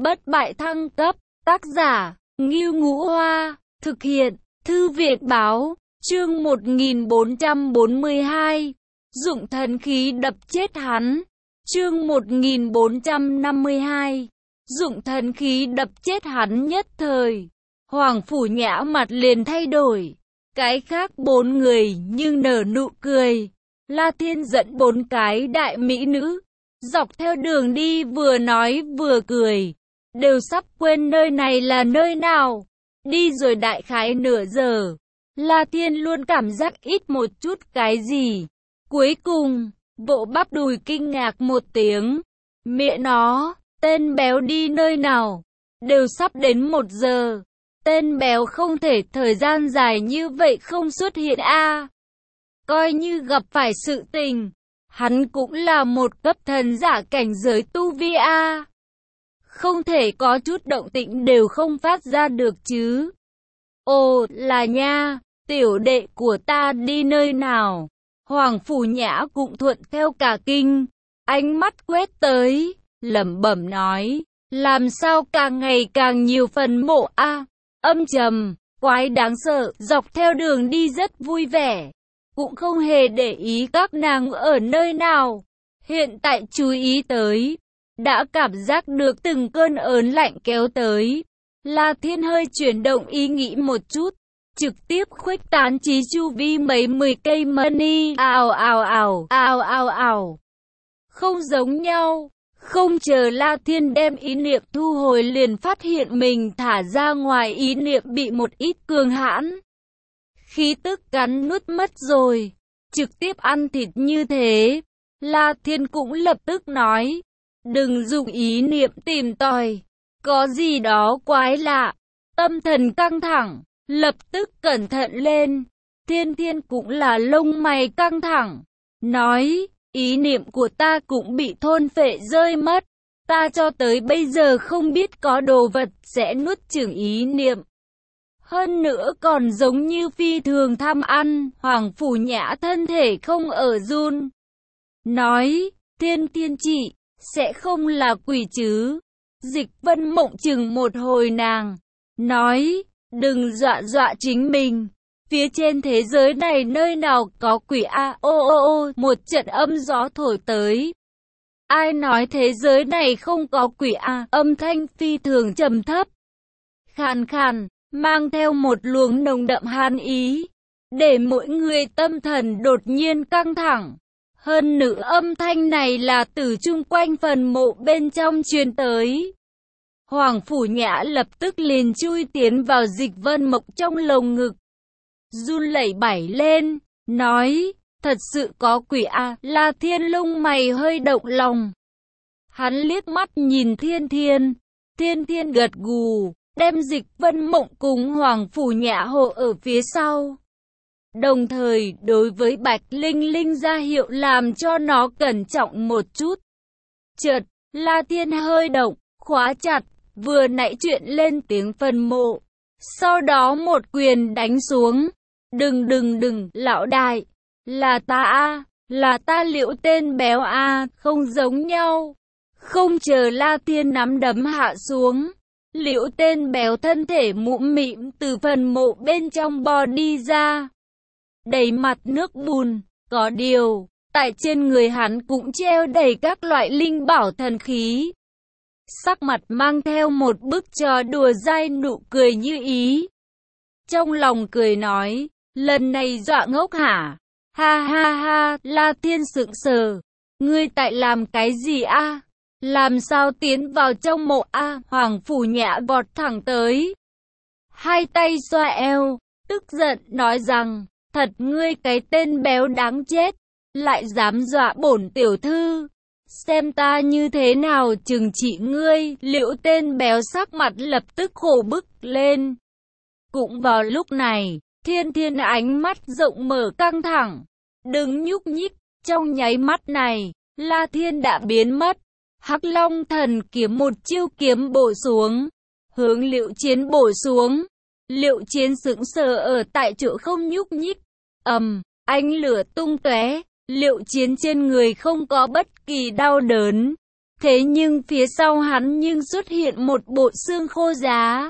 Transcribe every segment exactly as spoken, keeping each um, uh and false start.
Bất bại thăng cấp, tác giả, Ngưu Ngũ Hoa, thực hiện, Thư viện báo, chương một nghìn bốn trăm bốn mươi hai, dụng thần khí đập chết hắn, chương một nghìn bốn trăm năm mươi hai, dụng thần khí đập chết hắn. Nhất thời, Hoàng Phủ Nhã mặt liền thay đổi, cái khác bốn người nhưng nở nụ cười. La Thiên dẫn bốn cái đại mỹ nữ, dọc theo đường đi vừa nói vừa cười, đều sắp quên nơi này là nơi nào. Đi rồi đại khái nửa giờ, La Thiên luôn cảm giác ít một chút cái gì. Cuối cùng, vỗ bắp đùi kinh ngạc một tiếng. Mẹ nó, tên béo đi nơi nào? Đều sắp đến một giờ. Tên béo không thể thời gian dài như vậy không xuất hiện a. À. Coi như gặp phải sự tình, hắn cũng là một cấp thần giả cảnh giới tu vi a. À. Không thể có chút động tĩnh đều không phát ra được chứ. Ồ, là nha, tiểu đệ của ta đi nơi nào? Hoàng Phủ Nhã cũng thuận theo cả kinh, ánh mắt quét tới, lẩm bẩm nói, làm sao càng ngày càng nhiều phần mộ a, à, âm trầm, quái đáng sợ. Dọc theo đường đi rất vui vẻ, cũng không hề để ý các nàng ở nơi nào. Hiện tại chú ý tới, đã cảm giác được từng cơn ớn lạnh kéo tới. La Thiên hơi chuyển động ý nghĩ một chút, trực tiếp khuếch tán trí chu vi mấy mười cây mani. Ào ào ào, ào ào ào. Không giống nhau, không chờ La Thiên đem ý niệm thu hồi liền phát hiện mình thả ra ngoài ý niệm bị một ít cường hãn khí tức cắn nuốt mất rồi, trực tiếp ăn thịt như thế. La Thiên cũng lập tức nói, đừng dùng ý niệm tìm tòi, có gì đó quái lạ. Tâm thần căng thẳng, lập tức cẩn thận lên. Thiên Thiên cũng là lông mày căng thẳng, nói, ý niệm của ta cũng bị thôn phệ rơi mất. Ta cho tới bây giờ không biết có đồ vật sẽ nuốt chửng ý niệm. Hơn nữa còn giống như phi thường tham ăn. Hoàng Phủ Nhã thân thể không ở run, nói, Thiên Thiên chị, sẽ không là quỷ chứ? Dịch Vân Mộng chừng một hồi nàng, nói, đừng dọa dọa chính mình. Phía trên thế giới này nơi nào có quỷ a? À, ô ô ô, một trận âm gió thổi tới. Ai nói thế giới này không có quỷ a? À, âm thanh phi thường trầm thấp, khàn khàn, mang theo một luồng nồng đậm hàn ý, để mỗi người tâm thần đột nhiên căng thẳng. Hơn nữa âm thanh này là từ chung quanh phần mộ bên trong truyền tới. Hoàng Phủ Nhã lập tức liền chui tiến vào Dịch Vân Mộng trong lồng ngực, run lẩy bẩy lên, nói, thật sự có quỷ a? À? La Thiên lông mày hơi động lòng, hắn liếc mắt nhìn Thiên Thiên, Thiên Thiên gật gù, đem Dịch Vân Mộng cùng Hoàng Phủ Nhã hộ ở phía sau, đồng thời đối với Bạch Linh Linh ra hiệu làm cho nó cẩn trọng một chút. Chợt, La Thiên hơi động, khóa chặt vừa nãy chuyện lên tiếng phần mộ, sau đó một quyền đánh xuống. Đừng đừng đừng, lão đại, là ta a, là ta Liễu tên béo a, không giống nhau. Không chờ La Thiên nắm đấm hạ xuống, Liễu tên béo thân thể mũm mĩm từ phần mộ bên trong bò đi ra, đầy mặt nước bùn. Có điều, tại trên người hắn cũng treo đầy các loại linh bảo thần khí. Sắc mặt mang theo một bức trò đùa dai nụ cười như ý. Trong lòng cười nói, lần này dọa ngốc hả? Ha ha ha, La Thiên sững sờ. Ngươi tại làm cái gì a? À? Làm sao tiến vào trong mộ a? À? Hoàng Phủ Nhã vọt thẳng tới, hai tay xoa eo, tức giận nói rằng, thật ngươi cái tên béo đáng chết, lại dám dọa bổn tiểu thư. Xem ta như thế nào trừng trị ngươi. Liễu tên béo sắc mặt lập tức khổ bức lên. Cũng vào lúc này, Thiên Thiên ánh mắt rộng mở căng thẳng, đừng nhúc nhích. Trong nháy mắt này, La Thiên đã biến mất. Hắc Long Thần Kiếm một chiêu kiếm bổ xuống, hướng Liễu Chiến bổ xuống. Liễu Chiến sững sờ ở tại chỗ không nhúc nhích. Ầm, ánh lửa tung tóe. Liễu Chiến trên người không có bất kỳ đau đớn, Thế nhưng phía sau hắn nhưng xuất hiện một bộ xương khô giá.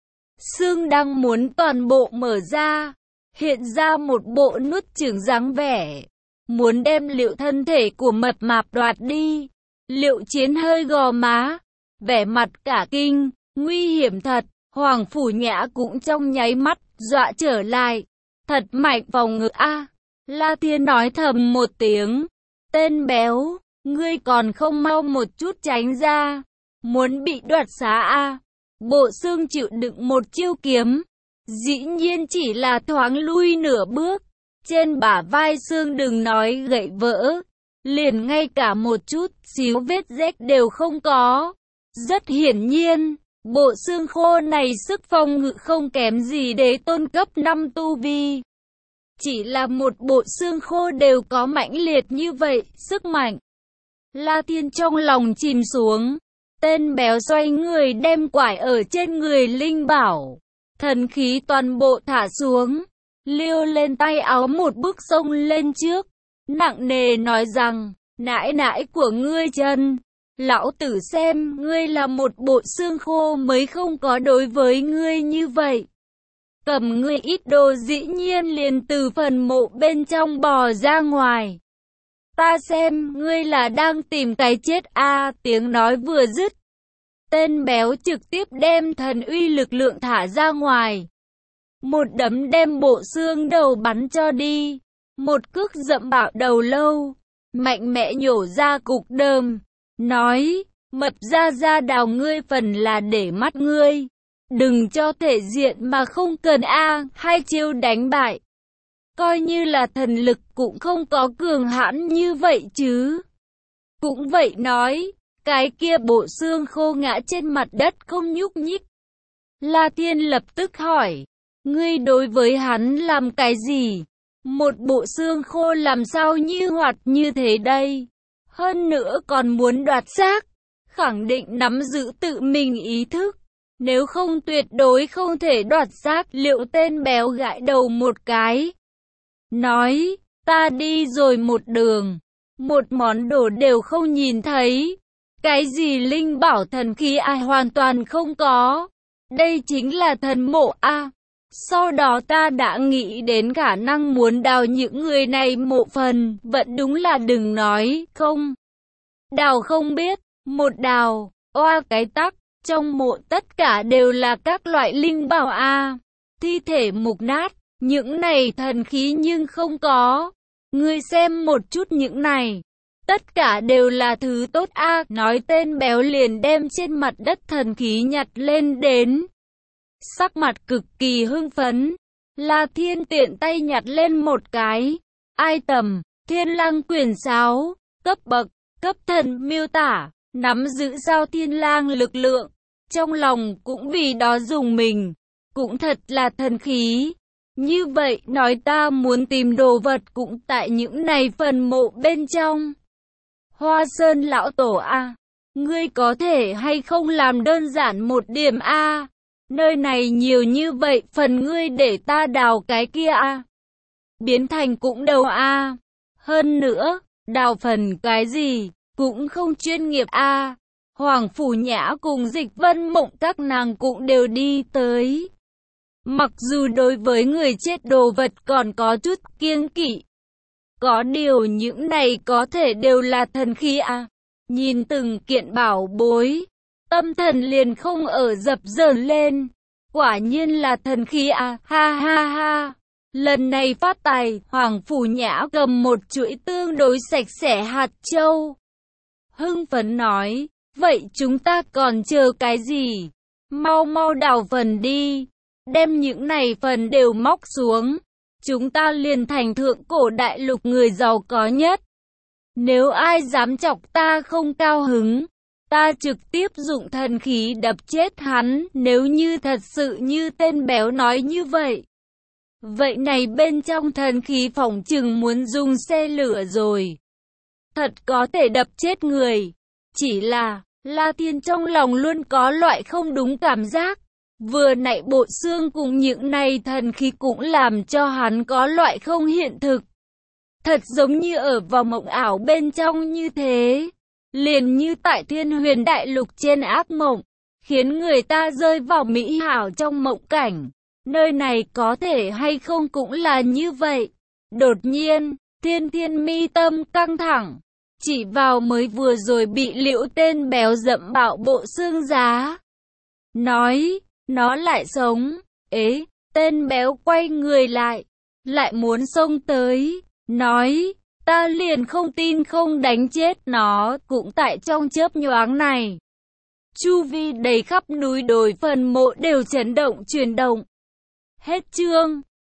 Xương đang muốn toàn bộ mở ra, hiện ra một bộ nuốt chửng dáng vẻ, muốn đem Liệu thân thể của mập mạp đoạt đi. Liệu Chiến hơi gò má, vẻ mặt cả kinh, nguy hiểm thật. Hoàng Phủ Nhã cũng trong nháy mắt dọa trở lại, thật mạnh phòng ngực a. La Thiên nói thầm một tiếng, tên béo, ngươi còn không mau một chút tránh ra, muốn bị đoạt xá a. Bộ xương chịu đựng một chiêu kiếm, dĩ nhiên chỉ là thoáng lui nửa bước, trên bả vai xương đừng nói gãy vỡ, liền ngay cả một chút xíu vết rách đều không có. Rất hiển nhiên, bộ xương khô này sức phòng ngự không kém gì đế tôn cấp năm tu vi. Chỉ là một bộ xương khô đều có mãnh liệt như vậy, sức mạnh. La Thiên trong lòng chìm xuống, tên béo xoay người đem quải ở trên người linh bảo, thần khí toàn bộ thả xuống, liêu lên tay áo một bước xông lên trước, nặng nề nói rằng, nãi nãi của ngươi chân, lão tử xem ngươi là một bộ xương khô mới không có đối với ngươi như vậy. Cầm ngươi ít đồ dĩ nhiên liền từ phần mộ bên trong bò ra ngoài. Ta xem ngươi là đang tìm cái chết a. À, tiếng nói vừa dứt, tên béo trực tiếp đem thần uy lực lượng thả ra ngoài. Một đấm đem bộ xương đầu bắn cho đi, một cước dậm bạo đầu lâu, mạnh mẽ nhổ ra cục đờm, nói, mập ra ra đào ngươi phần là để mắt ngươi. Đừng cho thể diện mà không cần a, à, hai chiêu đánh bại. Coi như là thần lực cũng không có cường hãn như vậy chứ. Cũng vậy nói, cái kia bộ xương khô ngã trên mặt đất không nhúc nhích. La Thiên lập tức hỏi, ngươi đối với hắn làm cái gì? Một bộ xương khô làm sao như hoạt như thế đây? Hơn nữa còn muốn đoạt xác, khẳng định nắm giữ tự mình ý thức. Nếu không tuyệt đối không thể đoạt xác. Liệu tên béo gãi đầu một cái, nói, ta đi rồi một đường, một món đồ đều không nhìn thấy. Cái gì linh bảo thần khí ai à, hoàn toàn không có. Đây chính là thần mộ a. À. Sau đó ta đã nghĩ đến khả năng muốn đào những người này mộ phần, vẫn đúng là đừng nói, không. Đào không biết, một đào, oa cái tắc. Trong mộ tất cả đều là các loại linh bảo a, à. Thi thể mục nát, những này thần khí nhưng không có. Ngươi xem một chút những này, tất cả đều là thứ tốt a. À. Nói tên béo liền đem trên mặt đất thần khí nhặt lên đến. Sắc mặt cực kỳ hưng phấn, La Thiên tiện tay nhặt lên một cái. Ai tầm, Thiên Lang Quyền Sáo, cấp bậc, cấp thần miêu tả, nắm giữ Giao Thiên Lang lực lượng. Trong lòng cũng vì đó dùng mình, cũng thật là thần khí. Như vậy nói ta muốn tìm đồ vật cũng tại những này phần mộ bên trong. Hoa Sơn lão tổ a, à, ngươi có thể hay không làm đơn giản một điểm a? À? Nơi này nhiều như vậy, phần ngươi để ta đào cái kia a. À? Biến thành cũng đầu a. À? Hơn nữa, đào phần cái gì cũng không chuyên nghiệp a. À? Hoàng Phủ Nhã cùng Dịch Vân Mộng các nàng cũng đều đi tới. Mặc dù đối với người chết đồ vật còn có chút kiêng kỵ, có điều những này có thể đều là thần khí à. Nhìn từng kiện bảo bối, tâm thần liền không ở dập dờn lên. Quả nhiên là thần khí à, ha ha ha. Lần này phát tài, Hoàng Phủ Nhã cầm một chuỗi tương đối sạch sẽ hạt châu. Hưng phấn nói, vậy chúng ta còn chờ cái gì? Mau mau đào phần đi. Đem những này phần đều móc xuống. Chúng ta liền thành thượng cổ đại lục người giàu có nhất. Nếu ai dám chọc ta không cao hứng, ta trực tiếp dụng thần khí đập chết hắn. Nếu như thật sự như tên béo nói như vậy, vậy này bên trong thần khí phỏng chừng muốn dùng xe lửa rồi. Thật có thể đập chết người. Chỉ là, La Thiên trong lòng luôn có loại không đúng cảm giác. Vừa nãy bộ xương cùng những này thần khí cũng làm cho hắn có loại không hiện thực. Thật giống như ở vào mộng ảo bên trong như thế. liền như tại Thiên Huyền Đại Lục trên ác mộng, khiến người ta rơi vào mỹ hảo trong mộng cảnh. Nơi này có thể hay không cũng là như vậy. Đột nhiên, Thiên Thiên mi tâm căng thẳng, chỉ vào mới vừa rồi bị Liễu tên béo dẫm bạo bộ xương giá. Nói, nó lại sống. Ế, tên béo quay người lại, lại muốn xông tới, nói, ta liền không tin không đánh chết nó. Cũng tại trong chớp nhoáng này, chu vi đầy khắp núi đồi phần mộ đều chấn động chuyển động. Hết chương.